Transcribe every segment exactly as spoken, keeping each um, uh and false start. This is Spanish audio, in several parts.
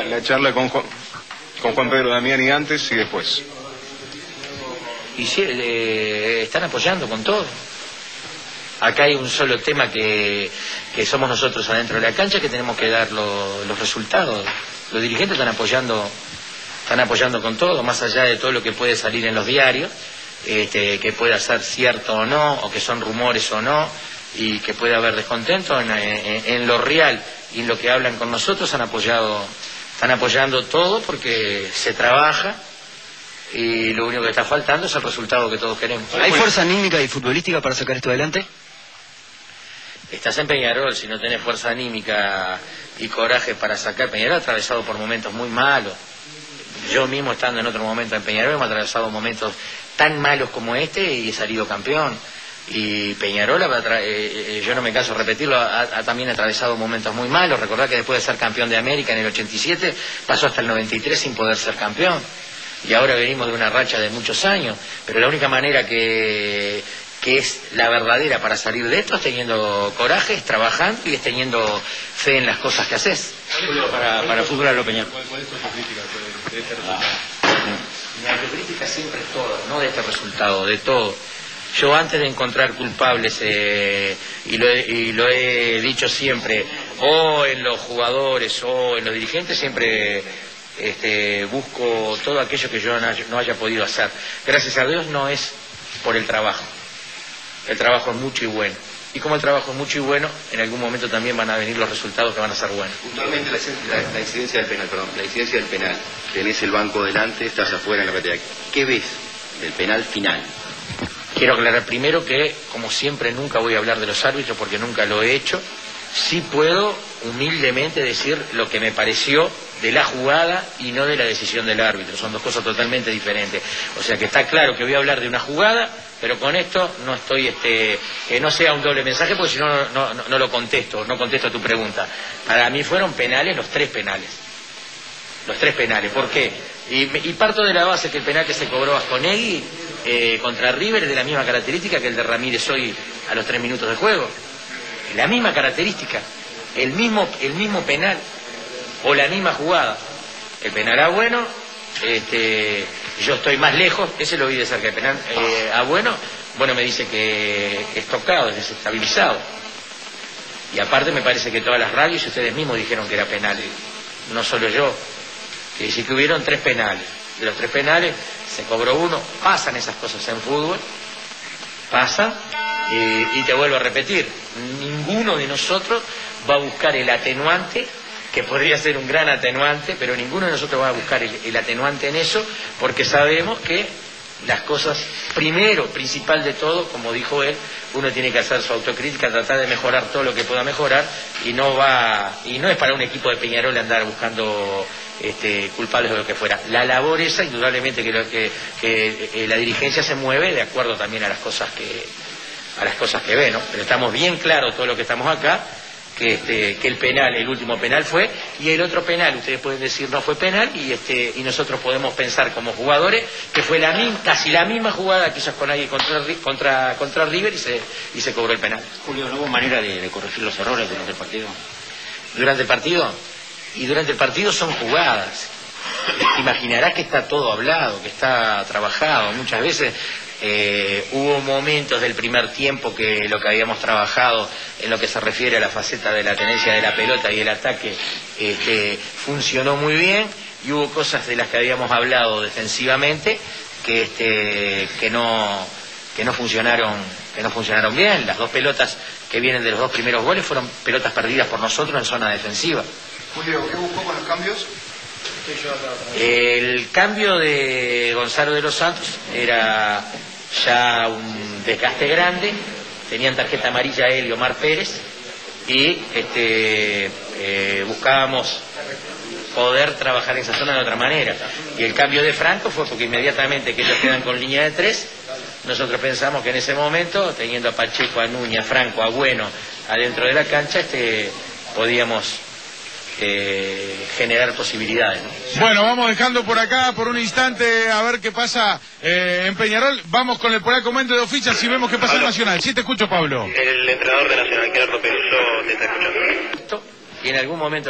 la, la charla con Juan, con Juan Pedro Damiani antes y después. Y sí, eh, están apoyando con todo. Acá hay un solo tema que, que somos nosotros adentro de la cancha, que tenemos que dar lo, los resultados. Los dirigentes están apoyando, están apoyando con todo, más allá de todo lo que puede salir en los diarios, este, que pueda ser cierto o no, o que son rumores o no, y que pueda haber descontento en, en, en lo real y en lo que hablan con nosotros. Han apoyado, están apoyando todo porque se trabaja. Y lo único que está faltando es el resultado que todos queremos. ¿Hay fuerza anímica y futbolística para sacar esto adelante? Estás en Peñarol, si no tenés fuerza anímica y coraje para sacar. Peñarol ha atravesado por momentos muy malos. Yo mismo estando en otro momento en Peñarol hemos atravesado momentos tan malos como este y he salido campeón. Y Peñarol, eh, yo no me canso de repetirlo, ha, ha también atravesado momentos muy malos. Recordad que después de ser campeón de América en el ochenta y siete pasó hasta el noventa y tres sin poder ser campeón. Y ahora venimos de una racha de muchos años, pero la única manera que, que es la verdadera para salir de esto es teniendo coraje, es trabajando y es teniendo fe en las cosas que haces. Para, para fútbol a lo Peñarol. ¿Cuál es tu crítica de este resultado? Mi autocrítica siempre es todo, no de este resultado, de todo. Yo antes de encontrar culpables, eh, y, lo he, y lo he dicho siempre, o en los jugadores o en los dirigentes, siempre... Este, busco todo aquello que yo no haya podido hacer. Gracias a Dios no es por el trabajo. El trabajo es mucho y bueno. Y como el trabajo es mucho y bueno, en algún momento también van a venir los resultados que van a ser buenos. Puntualmente la, la, la incidencia del penal, perdón, la incidencia del penal. Tenés el banco delante, estás afuera en la platea. ¿Qué ves del penal final? Quiero aclarar primero que, como siempre, nunca voy a hablar de los árbitros porque nunca lo he hecho. Sí puedo humildemente decir lo que me pareció de la jugada y no de la decisión del árbitro. Son dos cosas totalmente diferentes. O sea que está claro que voy a hablar de una jugada, pero con esto no estoy, este, que no sea un doble mensaje, porque si no, no, no, no lo contesto, no contesto tu pregunta. Para mí fueron penales, los tres penales. Los tres penales. ¿Por qué? Y, y parto de la base que el penal que se cobró Asconegui eh, contra River es de la misma característica que el de Ramírez hoy a los tres minutos de juego. La misma característica, el mismo, el mismo penal o la misma jugada. El penal a Bueno, este, yo estoy más lejos, ese lo vi de cerca. El penal eh, a Bueno, bueno me dice que es tocado, es desestabilizado. Y aparte me parece que todas las radios y ustedes mismos dijeron que era penal, no solo yo. Que dice que hubieron tres penales. De los tres penales se cobró uno. Pasan esas cosas en fútbol, pasan. Eh, y te vuelvo a repetir, ninguno de nosotros va a buscar el atenuante, que podría ser un gran atenuante, pero ninguno de nosotros va a buscar el, el atenuante en eso, porque sabemos que las cosas, primero, principal de todo, como dijo él, uno tiene que hacer su autocrítica, tratar de mejorar todo lo que pueda mejorar, y no va, y no es para un equipo de Peñarol andar buscando este, culpables o lo que fuera. La labor esa, indudablemente que, lo, que, que eh, la dirigencia se mueve de acuerdo también a las cosas que a las cosas que ve, ¿no? Pero estamos bien claros todos los que estamos acá, que este, que el penal, el último penal fue, y el otro penal, ustedes pueden decir no fue penal, y este, y nosotros podemos pensar como jugadores que fue la misma, casi la misma jugada que hizo con alguien contra, contra, contra River y se, y se cobró el penal. Julio, ¿no hubo manera de, de corregir los errores durante el partido? Durante el partido, y durante el partido son jugadas. Imaginarás que está todo hablado, que está trabajado. Muchas veces eh, hubo momentos del primer tiempo que lo que habíamos trabajado en lo que se refiere a la faceta de la tenencia de la pelota y el ataque este, funcionó muy bien, y hubo cosas de las que habíamos hablado defensivamente que este, que no que no funcionaron que no funcionaron bien. Las dos pelotas que vienen de los dos primeros goles fueron pelotas perdidas por nosotros en zona defensiva. Julio, ¿qué buscó con los cambios? El cambio de Gonzalo de los Santos era ya un desgaste grande, tenían tarjeta amarilla él y Omar Pérez, y este, eh, buscábamos poder trabajar en esa zona de otra manera. Y el cambio de Franco fue porque inmediatamente que ellos quedan con línea de tres, nosotros pensamos que en ese momento, teniendo a Pacheco, a Núñez, a Franco, a Bueno adentro de la cancha, este, podíamos Eh, generar posibilidades, ¿no? Bueno, vamos dejando por acá por un instante a ver qué pasa eh, en Peñarol. Vamos con el por acá comento de oficias y vemos qué pasa en Nacional. Sí, te escucho, Pablo. El entrenador de Nacional, Gerardo Peluso, te está escuchando. Y en algún momento lo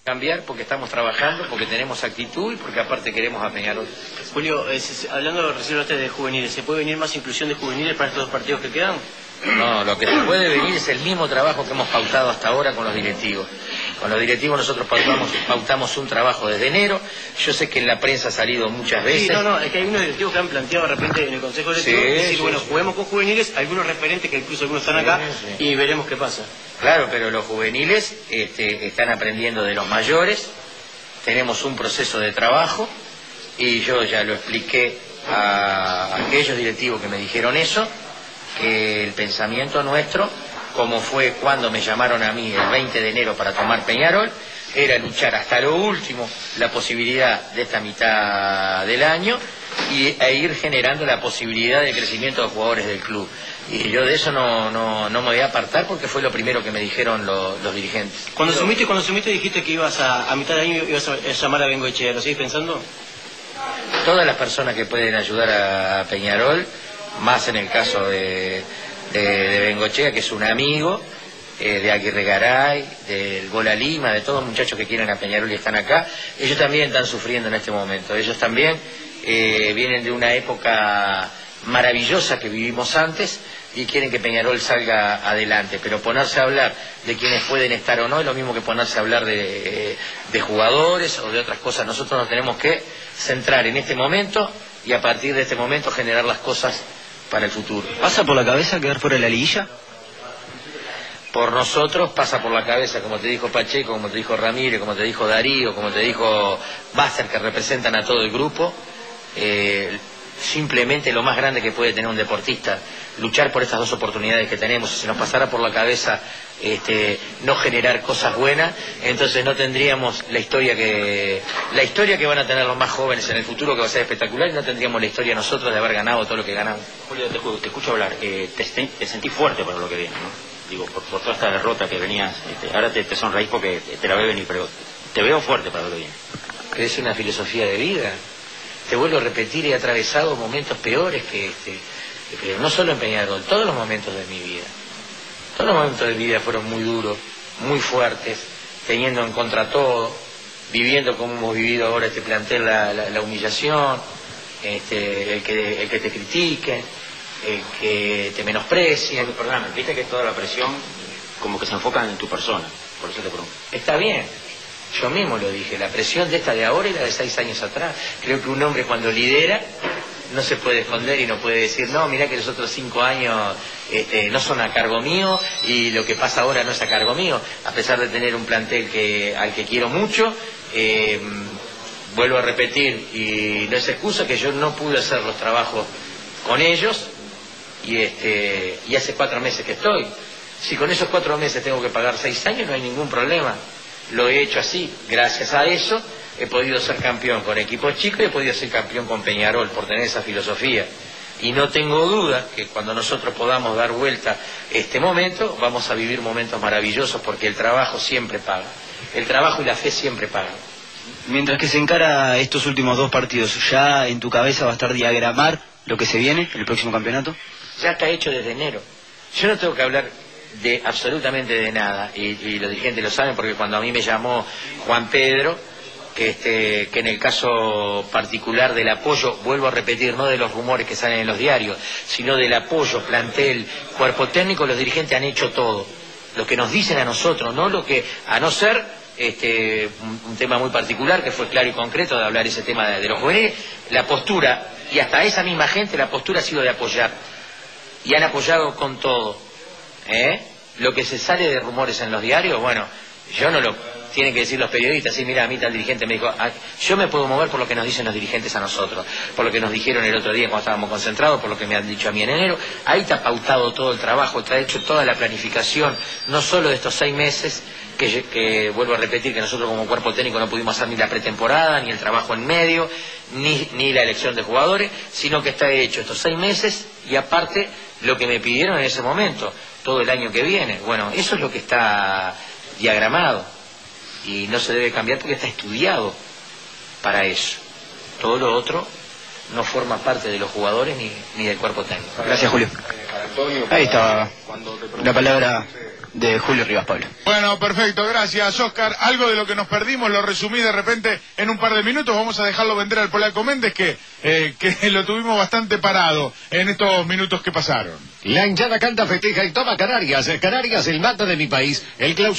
cambiar porque estamos trabajando, porque tenemos actitud y porque aparte queremos a Peñarol. Julio, es, hablando recién de juveniles, ¿se puede venir más inclusión de juveniles para estos dos partidos que quedan? No, lo que se puede venir es el mismo trabajo que hemos pautado hasta ahora con los directivos. Con los directivos nosotros pautamos, pautamos un trabajo desde enero. Yo sé que en la prensa ha salido muchas veces. Sí, no, no, es que hay unos directivos que han planteado de repente en el Consejo Directivo, sí, decir, sí, bueno, sí. juguemos con juveniles, algunos referentes que incluso algunos están acá, sí, sí. Y veremos qué pasa. Claro, pero los juveniles este, están aprendiendo de los mayores, tenemos un proceso de trabajo y yo ya lo expliqué a aquellos directivos que me dijeron eso, que el pensamiento nuestro, como fue cuando me llamaron a mí el veinte de enero para tomar Peñarol, era luchar hasta lo último la posibilidad de esta mitad del año y, e ir generando la posibilidad de crecimiento de jugadores del club. Y yo de eso no, no, no me voy a apartar porque fue lo primero que me dijeron lo, los dirigentes. Cuando sumiste, cuando sumiste dijiste que ibas a, a mitad de año ibas a llamar a Bengoechea, ¿lo seguís pensando? Todas las personas que pueden ayudar a Peñarol, más en el caso de, de, de Bengoechea, que es un amigo, eh, de Aguirre Garay, del Bola Lima, de todos los muchachos que quieren a Peñarol y están acá, ellos también están sufriendo en este momento. Ellos también eh, vienen de una época maravillosa que vivimos antes y quieren que Peñarol salga adelante, pero ponerse a hablar de quienes pueden estar o no es lo mismo que ponerse a hablar de, de jugadores o de otras cosas. Nosotros nos tenemos que centrar en este momento y a partir de este momento generar las cosas para el futuro. ¿Pasa por la cabeza quedar fuera de la liguilla? Por nosotros pasa por la cabeza, como te dijo Pacheco, como te dijo Ramírez, como te dijo Darío, como te dijo Basser, que representan a todo el grupo. Eh, simplemente lo más grande que puede tener un deportista, luchar por estas dos oportunidades que tenemos. Si se nos pasara por la cabeza este, no generar cosas buenas, entonces no tendríamos la historia que la historia que van a tener los más jóvenes en el futuro, que va a ser espectacular, y no tendríamos la historia nosotros de haber ganado todo lo que ganamos. Julio, te, te escucho hablar, eh, te, te sentí fuerte para lo que viene, ¿no? Digo, por, por toda esta derrota que venías, este, ahora te, te sonreís porque te, te la veo venir, pero te veo fuerte para lo que viene. Que es una filosofía de vida. Te vuelvo a repetir, he atravesado momentos peores que este, que no solo en Peñarol, todos los momentos de mi vida. Todos los momentos de mi vida fueron muy duros, muy fuertes, teniendo en contra todo, viviendo como hemos vivido ahora este plantel, la, la, la humillación, este, el, que, el que te critiquen, el que te menosprecien. Perdóname, viste que toda la presión como que se enfoca en tu persona, por eso te pregunto. Está bien. Yo mismo lo dije, la presión de esta de ahora y la de seis años atrás. Creo que un hombre cuando lidera no se puede esconder y no puede decir, no, mirá que los otros cinco años este, no son a cargo mío y lo que pasa ahora no es a cargo mío. A pesar de tener un plantel que al que quiero mucho, eh, vuelvo a repetir, y no es excusa que yo no pude hacer los trabajos con ellos y, este, y hace cuatro meses que estoy. Si con esos cuatro meses tengo que pagar seis años, no hay ningún problema. Lo he hecho así, gracias a eso he podido ser campeón con equipos chicos y he podido ser campeón con Peñarol por tener esa filosofía. Y no tengo duda que cuando nosotros podamos dar vuelta este momento, vamos a vivir momentos maravillosos porque el trabajo siempre paga. El trabajo y la fe siempre pagan. Mientras que se encara estos últimos dos partidos, ¿ya en tu cabeza va a estar diagramar lo que se viene, el próximo campeonato? Ya está hecho desde enero. Yo no tengo que hablar de absolutamente de nada, y, y los dirigentes lo saben porque cuando a mí me llamó Juan Pedro, que, este, que en el caso particular del apoyo, vuelvo a repetir, no de los rumores que salen en los diarios, sino del apoyo, plantel, cuerpo técnico, los dirigentes han hecho todo, lo que nos dicen a nosotros, no lo que, a no ser este, un, un tema muy particular que fue claro y concreto de hablar ese tema de, de los juveniles, la postura, y hasta esa misma gente, la postura ha sido de apoyar, y han apoyado con todo. ¿Eh? Lo que se sale de rumores en los diarios, bueno, yo no lo tienen que decir los periodistas. Sí, mira, a mí tal dirigente me dijo, ah, yo me puedo mover por lo que nos dicen los dirigentes a nosotros, por lo que nos dijeron el otro día cuando estábamos concentrados, por lo que me han dicho a mí en enero. Ahí está pautado todo el trabajo, está hecho toda la planificación, no solo de estos seis meses, que, que vuelvo a repetir que nosotros como cuerpo técnico no pudimos hacer ni la pretemporada, ni el trabajo en medio, ni, ni la elección de jugadores, sino que está hecho estos seis meses y aparte lo que me pidieron en ese momento, todo el año que viene. Bueno, eso es lo que está diagramado y no se debe cambiar porque está estudiado para eso. Todo lo otro no forma parte de los jugadores ni, ni del cuerpo técnico. Gracias, Julio. Ahí estaba la palabra de Julio Rivas Pablo. Bueno, perfecto, gracias, Oscar. Algo de lo que nos perdimos lo resumí de repente en un par de minutos. Vamos a dejarlo vender al Polaco Méndez, que, eh, que lo tuvimos bastante parado en estos minutos que pasaron. La hinchada canta, festeja y toma Canarias. Canarias, el mata de mi país. El clausura.